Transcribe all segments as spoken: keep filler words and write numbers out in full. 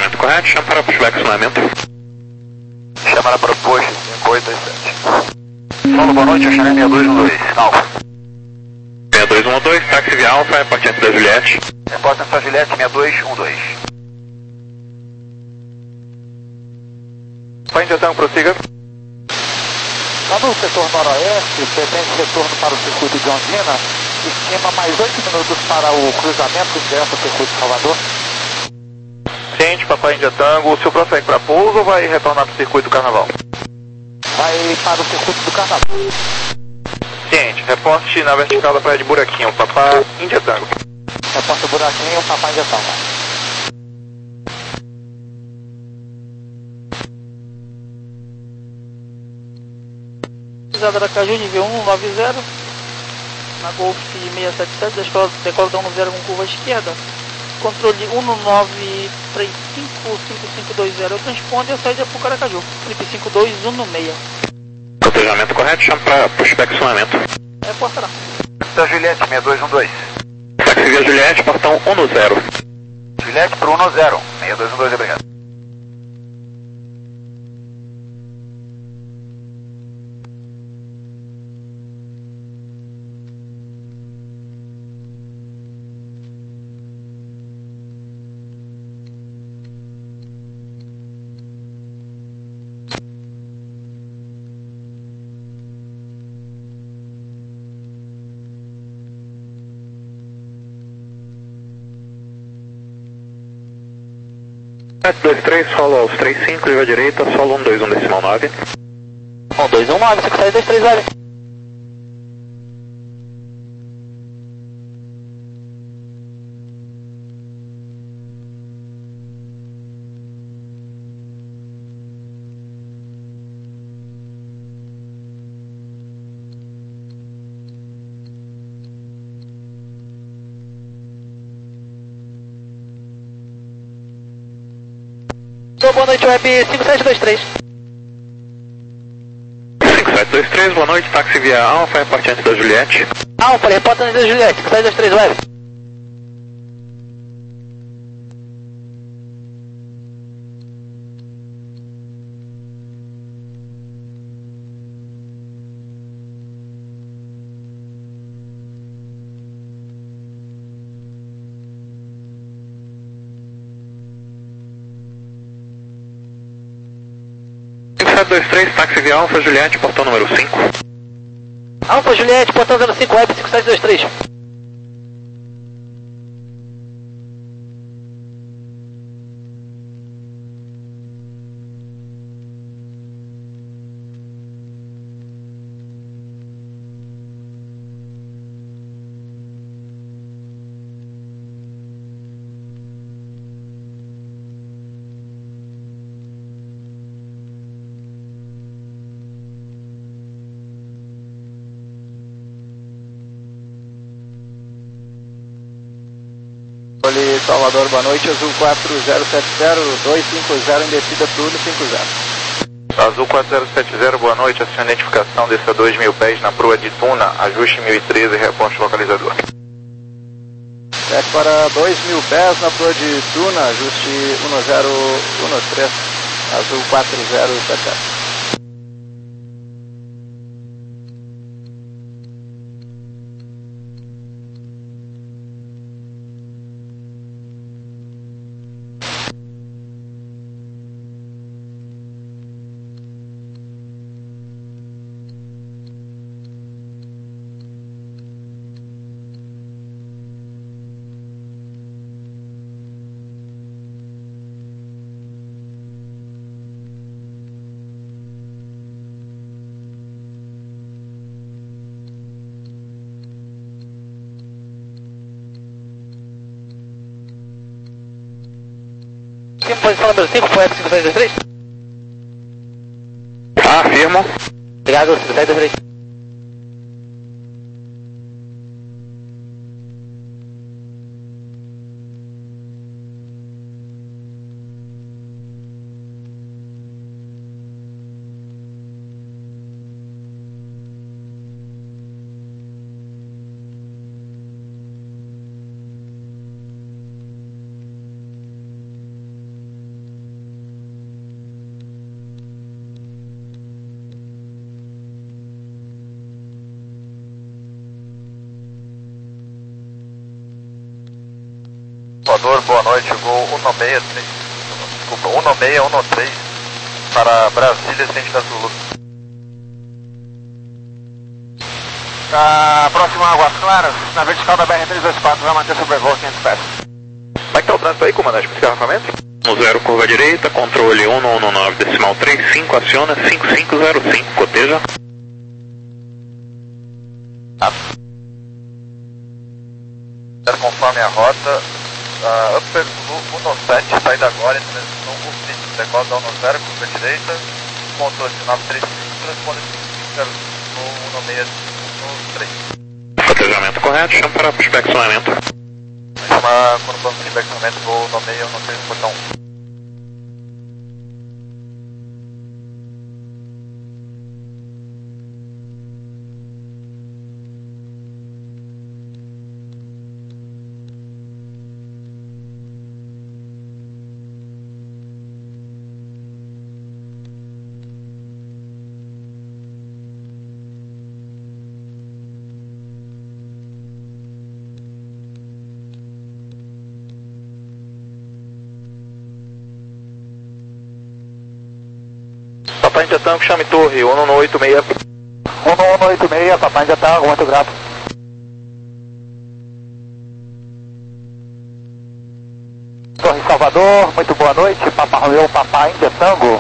Cotejamento correto, chama para pushback acionamento. Chama para push cinco oito dois sete. Solo, boa noite, eu chamei seis dois um dois, Alfa. seis dois um dois, táxi via Alfa, reporte antes da Juliette. Reporte antes da Juliette, seis dois um dois. Find Tango, prossiga. Lá no setor noroeste, pretende retorno para o circuito de Ondina, estima mais oito minutos para o cruzamento direto ao circuito de Salvador. Ciente, Papai India Tango, o senhor prossegue para pouso ou vai retornar para o circuito do Carnaval? Vai para o circuito do Carnaval. Ciente, reporte na vertical da praia de Buraquinho, Papai India Tango. Reporte Buraquinho, Papai India Tango. Aracaju, nível um nove zero, na Golf seiscentos e setenta e sete, decola da um zero com curva esquerda, controle um nove três cinco cinco cinco dois zero, transponde a saída para o Caracaju, Felipe cinco dois um seis. Cotejamento correto, chama para pushback acionamento. É, portará. Da Juliette, seis dois um dois. Táxi via Juliette, portão um zero. Juliette para um zero, seis dois um dois, obrigado. sete dois três, solo aos três cinco, liga à direita, solo um dois um decimal nove. um dois um nove, cinco seis dois três L. Boa noite, Web cinco sete dois três. cinco sete dois três, boa noite, táxi via Alfa, reporte antes da Juliette. Alfa, reporta antes da Juliette, cinco sete dois três Web. cinco sete dois três, táxi via Alfa, Juliette, portão número cinco. Alfa, Juliette, portão zero cinco Web cinco sete dois três. Olhe Salvador, boa noite, Azul quatro zero sete zero, dois cinco zero, em descida turno cinco zero. Azul quatro zero sete zero, boa noite, acione a identificação, desça dois mil pés na proa de Tuna, ajuste mil e treze, reporte localizador. Desce para dois mil pés na proa de Tuna, ajuste um zero um três, Azul quatro zero sete zero. Posição número cinco, foi F cinco sete dois três? Ah, afirmo. Obrigado, cinco sete dois três. Salvador, boa noite, voo um nove seis três, desculpa, um nove seis um três para Brasília, Centro da Zulu. Tá, próximo a Águas Claras, na vertical da B R trezentos e vinte e quatro, vai manter sobrevoo quinhentos pés. Como é que tá o trânsito aí, comandante, para engarrafamento? No zero, curva direita, controle um um nove, decimal três cinco, aciona cinco cinco zero cinco, coteja. Ah. Conforme a rota, uh, Upper Blue sete, saída agora em transição Ufit, decola da um zero, curva direita, controle de nove três cinco, transponder cinco cinco zero cinco, um nove seis um três. Cotejamento correto, chama para inspecionamento. Chama quando vamos de inspecionamento, voo nove seis um três, portão um. Papai Índia Tango, chame torre, um um oito seis. um um oito seis, Papai Índia Tango, muito grato. Torre Salvador, muito boa noite, Papai Romeu, Papai Índia Tango.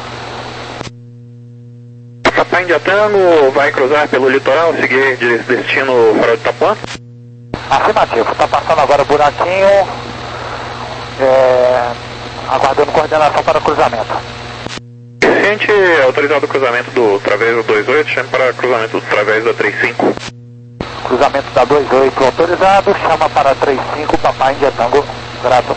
Papai Índia Tango vai cruzar pelo litoral, seguir destino Farol de Itapuã? Afirmativo, está passando agora o buraquinho, é, aguardando coordenação para o cruzamento. Ciente, autorizado o cruzamento do Traveso dois oito, chame para cruzamento do Traveso da trinta e cinco. Cruzamento da dois oito autorizado, chama para trinta e cinco, Papai Índia Tango, grato.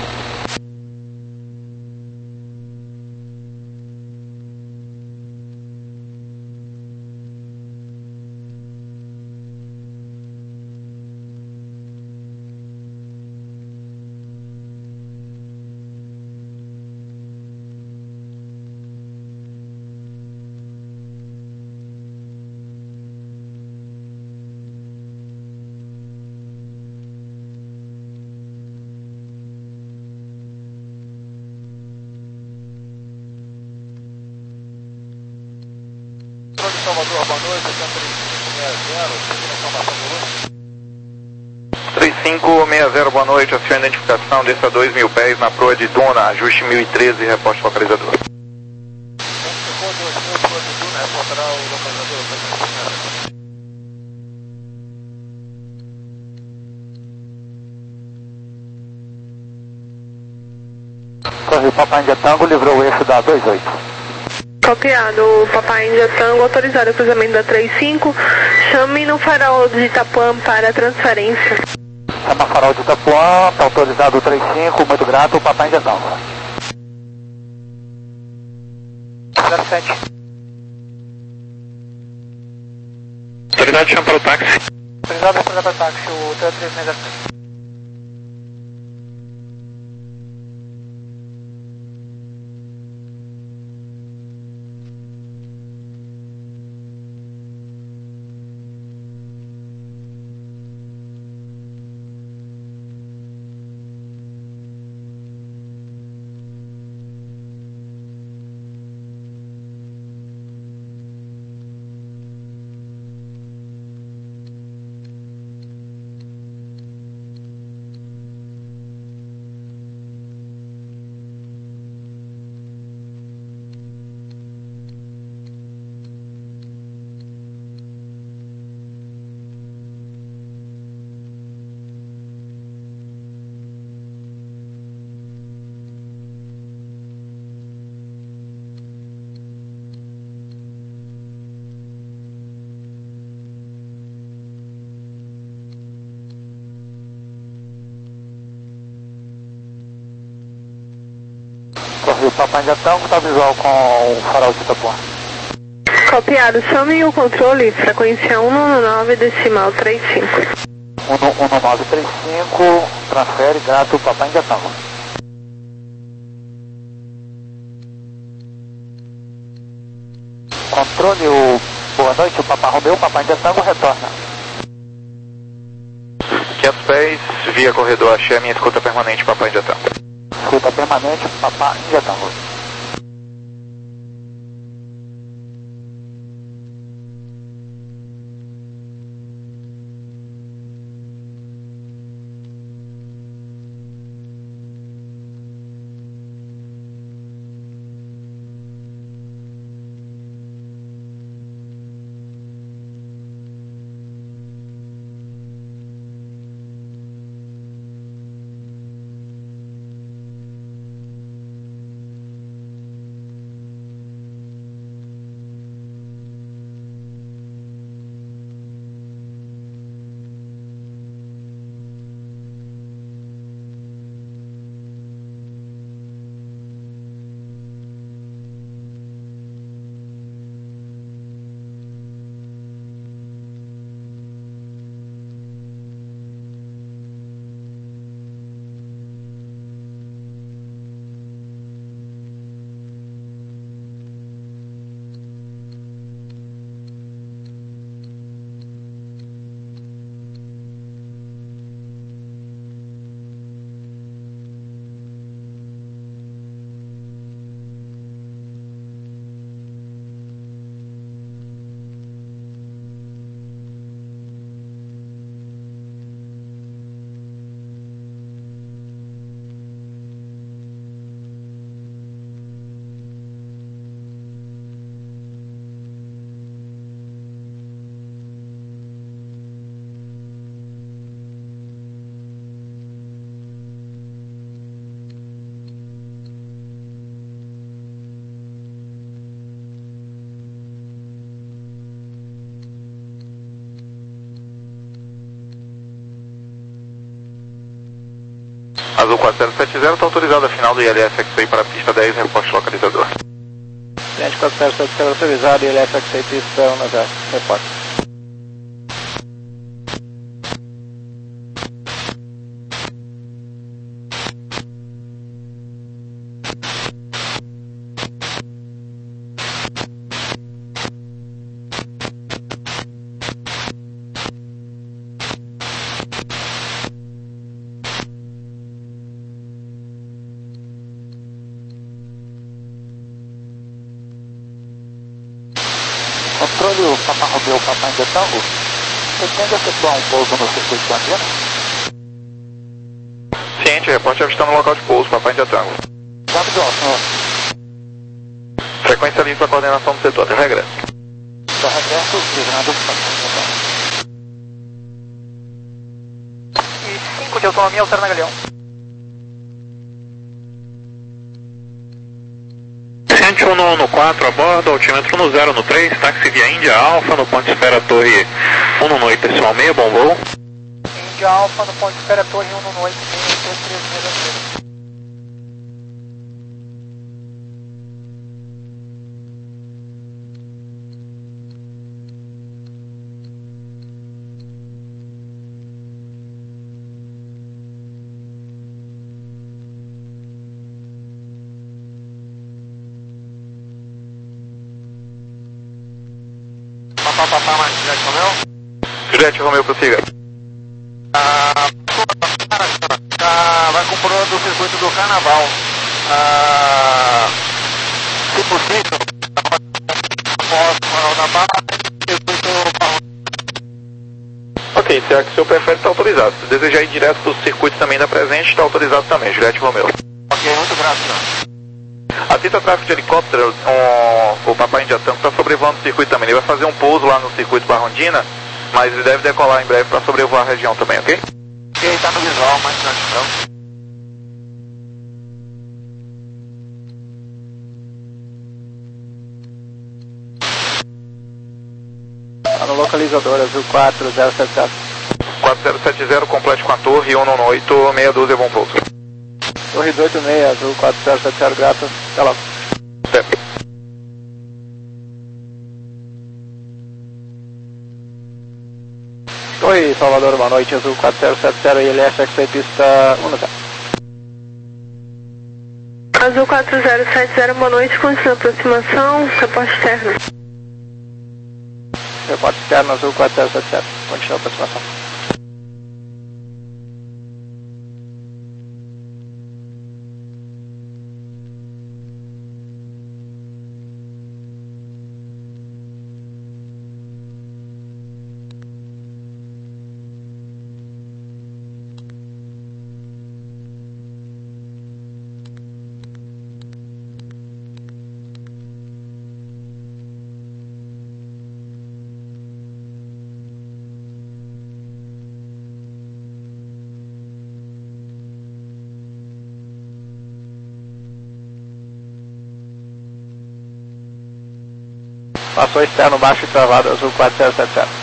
Salvador, boa noite, aqui é três cinco seis zero, boa noite, aciona a identificação, desça dois mil pés na proa de Duna, ajuste mil e treze, reposte localizador. Torre Papai Índia Tango livrou o eixo da dois oito. Copiado, Papai Índia Tango, autorizado o cruzamento da trinta e cinco, chame no farol de Itapuã para transferência. Chama farol de Itapuã, está autorizado o trinta e cinco, muito grato, Papai Índia Tango. zero sete. Autoridade, chama para o táxi. Autorizado para o táxi, o três três seis zero seis. Correio Papai Índia Tango, está visual com o farol de Itapuã. Copiado, chame o controle, frequência um um nove, decimal trinta e cinco. um um nove três cinco, transfere, grato, Papai Índia Tango. Controle, o boa noite, o Papai Romeu, Papai Índia Tango, retorna. quinhentos pés, via corredor Axé, minha escuta permanente, Papai Índia Tango. escuta permanente, Papa India Tango. Azul quatro zero sete zero, está autorizado a final do I L S X A para a pista dez, reporte localizador. Cliente quatro zero sete zero autorizado, I L S X A pista um zero, reporte. Controle o Papa Romeo, Papa India Tango. Pretende efetuar um pouso no circuito de Andina? Ciente, reporte avistando no local de pouso, Papa India Tango. Rápido, senhor. Frequência livre para coordenação do setor, até regresso. Está regresso, livrando o Papa India Tango. E cinco de autonomia, alterna Galeão. Ciente um no quatro a bordo, altímetro no zero no três, táxi via Índia Alfa, no ponto espera torre um no oito decimal seis, bom voo. Índia Alfa, no ponto espera torre um no oito, três três seis. Papá, papá, mais Juliette Romeu? Juliette Romeu, prossiga. Ah, vai comprando o circuito do Carnaval. Ah, se possível, na barra, Ok, se é que o senhor prefere, está autorizado. Se desejar ir direto para o circuito também da presente, está autorizado também, Juliette Romeu. Ok, muito graças. Atenta tráfego de helicóptero, um, o Papa India Tango está sobrevoando o circuito também. Ele vai fazer um pouso lá no circuito Barrondina, mas ele deve decolar em breve para sobrevoar a região também, ok? Ok, está no visual, mais gratidão. Está no localizador, azul quatro zero sete zero. quatro zero sete zero, complete com a torre, um no oito, meia dúzia, bom pouso. Torre dois oito seis, azul quatro zero sete zero, graças. Até logo. Até. Oi, Salvador, boa noite, azul quatro zero sete zero, I L S X A pista um zero. Azul quatro zero sete zero, boa noite, continua a aproximação, reporte externo. Reporte externo, azul quatro zero sete zero, continua a aproximação. Passou externo baixo e travado, Azul quatro zero sete zero.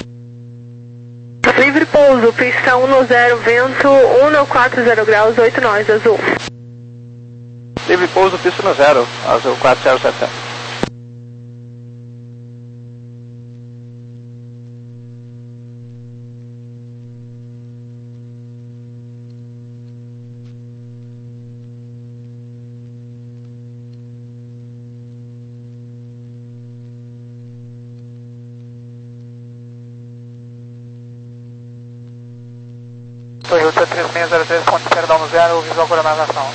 Livre pouso, pista um no zero, vento um no quatro zero graus, oito nós, Azul. Livre pouso, pista no zero, Azul quatro zero sete zero. Toyota três seis zero três, ponte perdão no zero, visual coronavação.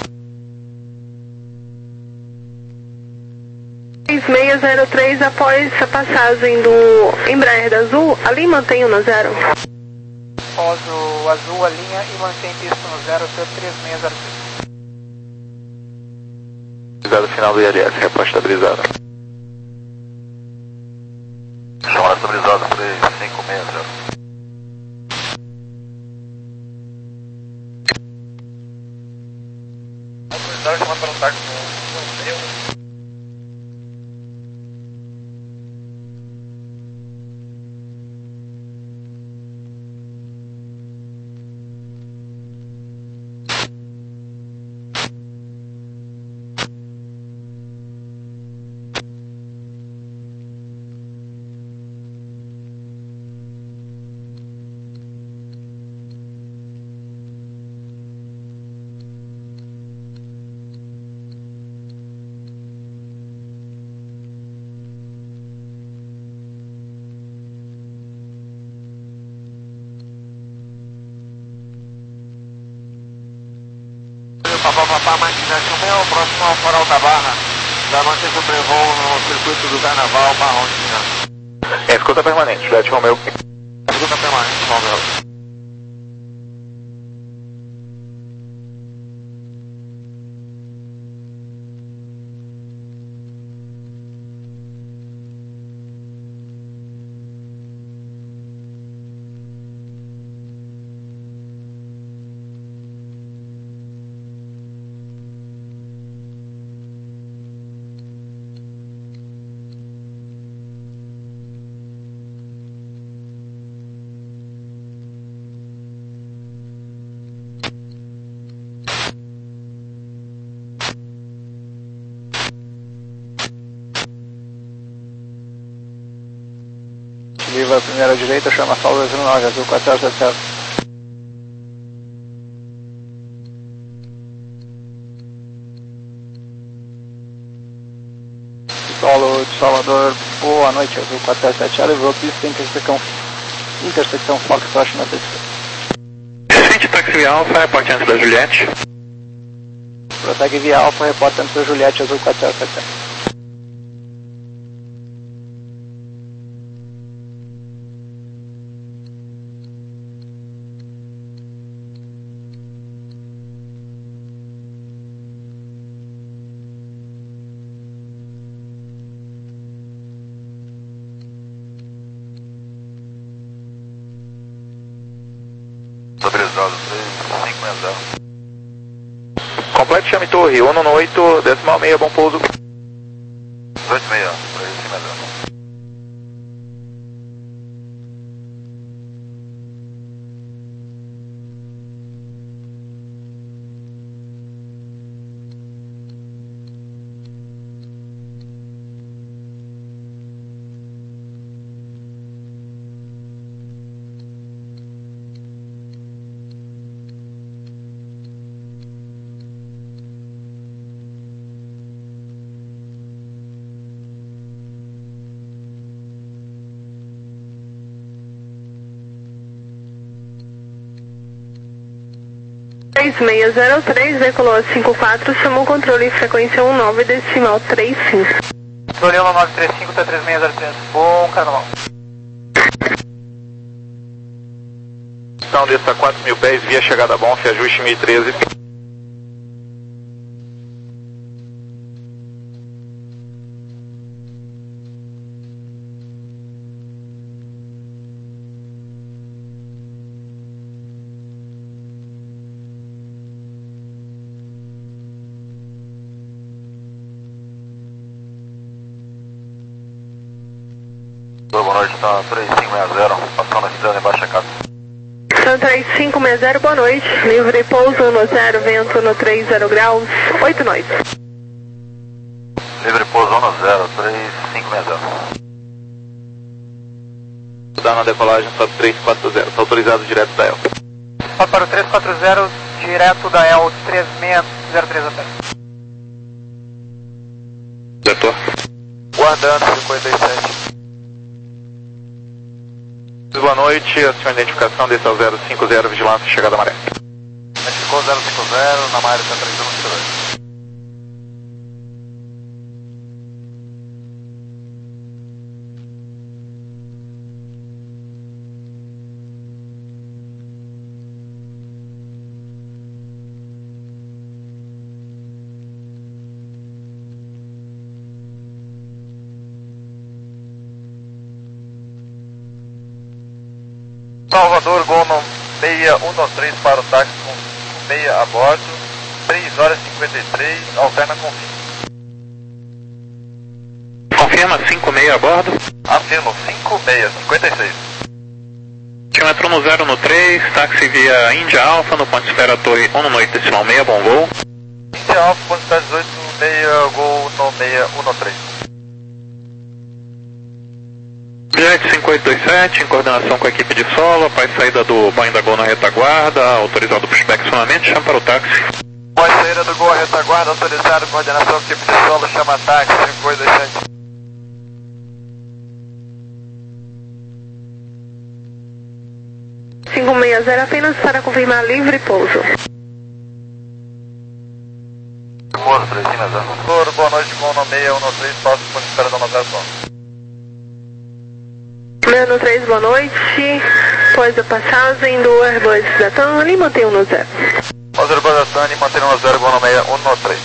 três seis zero três, após a passagem do Embraer da Azul, ali mantém o no zero. Após o Azul, a linha e mantém pista no zero, três seis zero três. Estabilizado final do I L S, reposta estabilizada. Chamada estabilizada, três cinco seis zero. Autoridade chamada para um táxi no meu. Papá, papá, maquinação meu, próximo ao Farol da Barra. Já mantém sobrevoo no circuito do Carnaval, Barrontina. É, escuta permanente, Juliette Romeu. Escuta permanente, Romeu. Viva a primeira direita, chama Saulo zero nove, Azul quatro zero sete zero. Solo de Salvador, boa noite, Azul quatro zero sete zero, levou pista intersecção, intersecção Foxtrot na terceira. Frente táxi via Alfa, reporte antes da Juliette. Prossegue via Alfa, reporte antes da Juliette, Azul quatro zero sete zero. Estabilizado, três cinco seis zero. Complete chame torre, um no oito, decimal meia, bom pouso. oito seis, três cinco seis zero. três seis zero três, decolou cinco quatro, chamou o controle frequência um nove, decimal três cinco. Controle um nove três cinco, T três seis zero três, bom carnaval. Então desça quatro mil pés, via chegada Bonf, ajuste mil e treze. noite, tá três cinco seis zero, passando a cidade embaixo da casa. São três cinco seis zero, boa noite. Livre pouso no zero, vento no três zero graus, oito noites. Livre pouso no zero, três cinco seis zero. Dá na decolagem, só três quatro zero, tá autorizado direto da E L. Só para o três quatro zero, direto da E L três seis zero três até. Setor. Guardando cinquenta e sete. Boa noite, a sua identificação desse é o zero cinco zero, vigilância, chegada maré. Identificou zero cinco zero, na Maia cento e trinta e um. Salvador, Gol no seis um três para o táxi com seis a bordo, três horas e cinquenta e três, alterna com fim. Confirma cinco seis a bordo. Afirmo, cinco seis, cinquenta e seis. Altimetro no zero no três, táxi via Índia Alfa, no ponto espera Torre um no oito decimal seis, bom voo. Índia Alfa, ponto espera dezoito, seis, Gol no seis um três. Jet cinco oito dois sete, em coordenação com a equipe de solo, após saída do Boeing da Gol na retaguarda, autorizado para o inspecionamento, chama para o táxi. Após saída do Gol à retaguarda, autorizado, coordenação com a equipe de solo, chama táxi, cinco oito dois sete. cinco seis zero, apenas para confirmar livre pouso. Pouso, três cinco zero. Boa noite, Gol no seis um três, passo por espera da navegação. Menos três, boa noite. Após a passagem do Airbus da TAM, ali mantém um no zero. Após o Airbus da TAM, mantém um no zero, Gol no seis um três.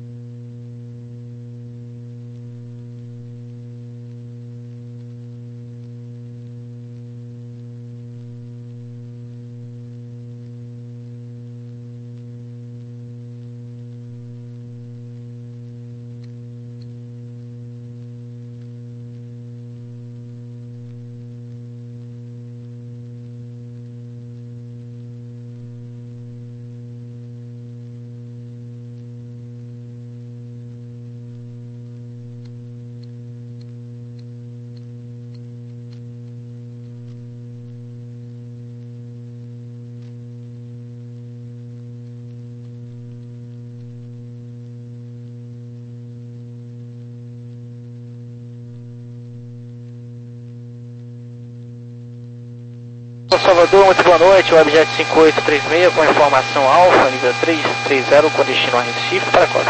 Salvador, muito boa noite, Webjet cinco oito três seis com informação Alfa, nível três três zero, com destino a Recife, para qual?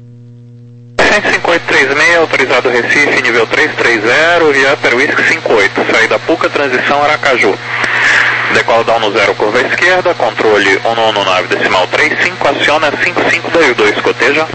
cinco oito três seis, autorizado Recife, nível três três zero, via Peruísque cinco oito, saída Puca, transição Aracaju. Decola down no zero, curva esquerda, controle um no nove decimal três cinco, aciona cinco cinco dois dois, coteja.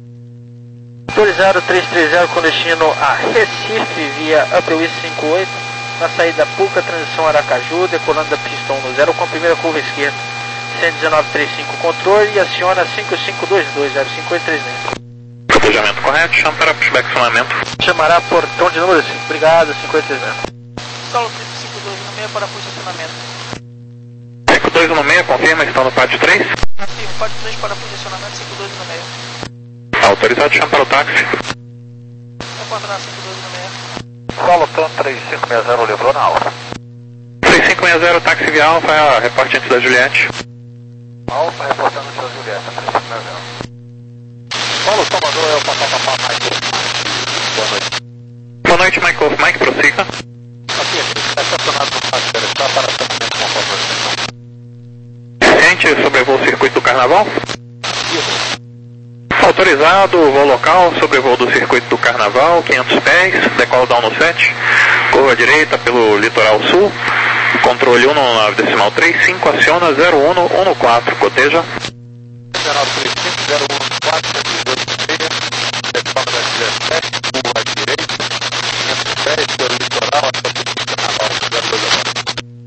Autorizado três três zero com destino a Recife, via Peruísque cinco oito. Na saída Puca, transição Aracaju, decolando da pista um no zero com a primeira curva esquerda, cento e dezenove trinta e cinco controle e aciona cinco cinco dois dois, zero cinco oito três seis. Cotejamento correto, chama para inspecionamento. Chamará portão de número cinco, obrigado, cinco oito três seis. Solo cinco dois no meio para posicionamento. cinco dois no meio, confirma, estão no pátio três. Confirma, pátio três para posicionamento, cinco dois no meio. Autorizado, chama para o táxi. Vou coordenar cinco dois no meio. Solo TAM três cinco seis zero, levou na Alfa. três cinco seis zero, táxi via Alfa, reporte antes da Juliette. Alfa, reportando antes da Juliette, três cinco seis zero. Solo Salvador, é o Papá Papá Mike. Boa noite. Boa noite, Mike Off. Mike, prossiga. Aqui, está estacionado no pátio, está para acionamento com a favor. Ciente sobrevoo o circuito do Carnaval? Isso. Autorizado, voo local, sobrevoo do circuito do Carnaval, quinhentos pés, decola down no sete, curva direita pelo litoral sul, controle um no nove decimal três cinco, aciona zero um um no quatro, coteja. zero nove três cinco, zero um no quatro, decola da dezessete, curva direita, quinhentos pés pelo litoral, até o circuito do Carnaval, zero dois a bordo.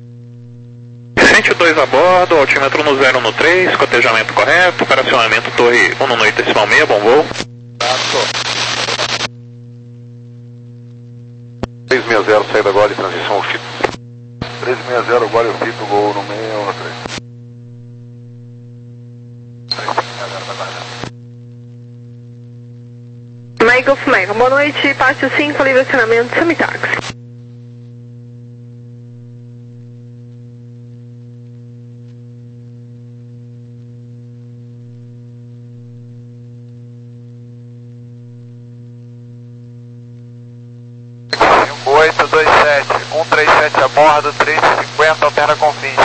cento e dois a bordo, altímetro no zero no três, cotejamento correto, operacionamento torre um no oito decimal seis, bom voo. seis seis zero, saída Gole, transição Fito. treze sessenta, Gole, Fito, gol no meio, um três. Mike Golf Mike, boa noite, pátio cinco, livre acionamento, Sumitax. oito dois sete, um três sete a bordo, três cinquenta, alterna com fim.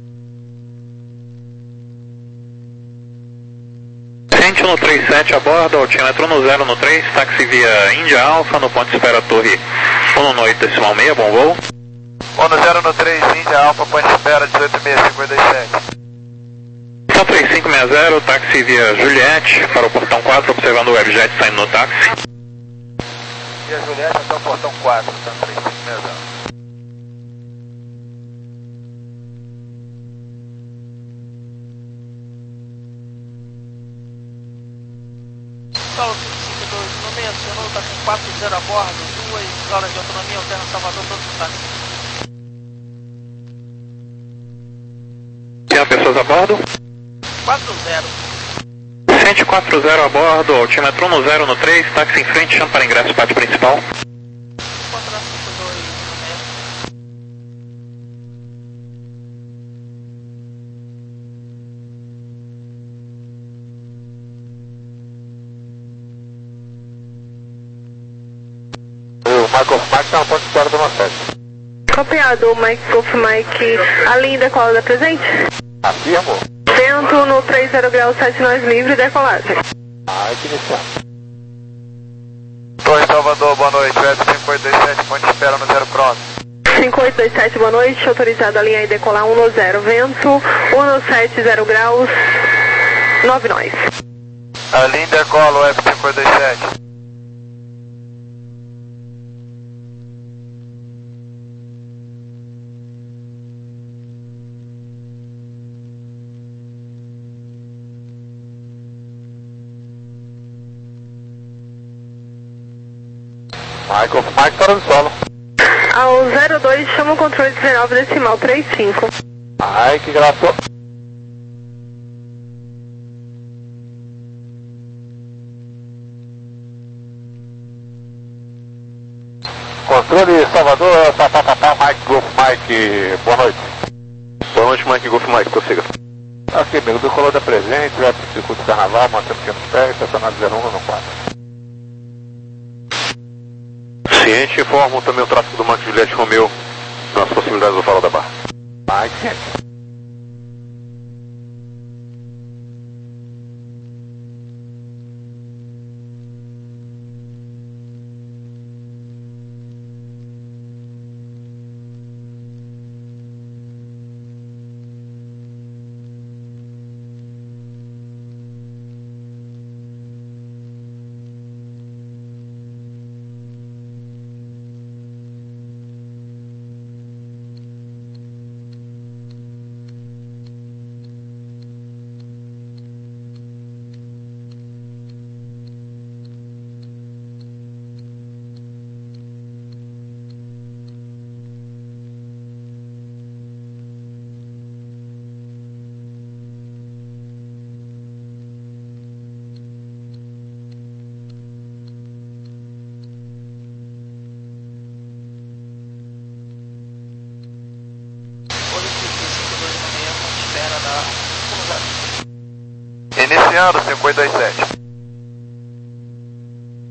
Gente no trinta e sete a bordo, altímetro no zero no três, táxi via Índia Alfa, no ponto de espera Torre um no oito decimal seis, bom voo. um no zero no três, Índia Alfa, ponto de espera dezoito seis cinco dois sete. Então três cinco seis zero, táxi via Juliette, para o portão quatro, observando o Webjet saindo no táxi. E a Juliette até o portão quatro, tá? três cinco seis zero. Paulo cinco cinco dois, não mencionou, está com quatro zero a bordo, duas horas de autonomia, alterna Salvador, todo o táxi. Tem pessoas a bordo? quatro zero. cento e quatro zero a bordo, altímetro no zero no três, táxi em frente, chama para ingresso pátio principal. quatro cinco dois, no meio. O Michael Mike está na ponte de espera do Nordeste. Copiado, Mike Golf Mike, a linha decola da presente? Afirmo. Vento no três zero graus, sete nós livre, decolagem. Ai, que iniciar. Torre Salvador, boa noite, Web cinco oito dois sete, ponte de espera no zero pronto. cinco oito dois sete, boa noite, autorizado a linha aí decolar um no zero, vento, um no sete, zero graus, nove nós. A linha decola, Web cinco oito dois sete. Michael Mike fora do solo. Ao zero dois, chama o controle dezenove decimal trinta e cinco. Ai, que graça. Controle Salvador, papapá, Mike Golf Mike, boa noite. Boa noite, Mike Golf Mike, prossiga. Ok, amigo, do color da presente, vai para o circuito Carnaval, mantendo o tempo pé, estacionado zero um no quatro. Ciente, informam também o tráfego do Mike Juliette Romeo nas proximidades do Farol da Barra. Mike, ciente. Iniciando, cinco oito dois sete.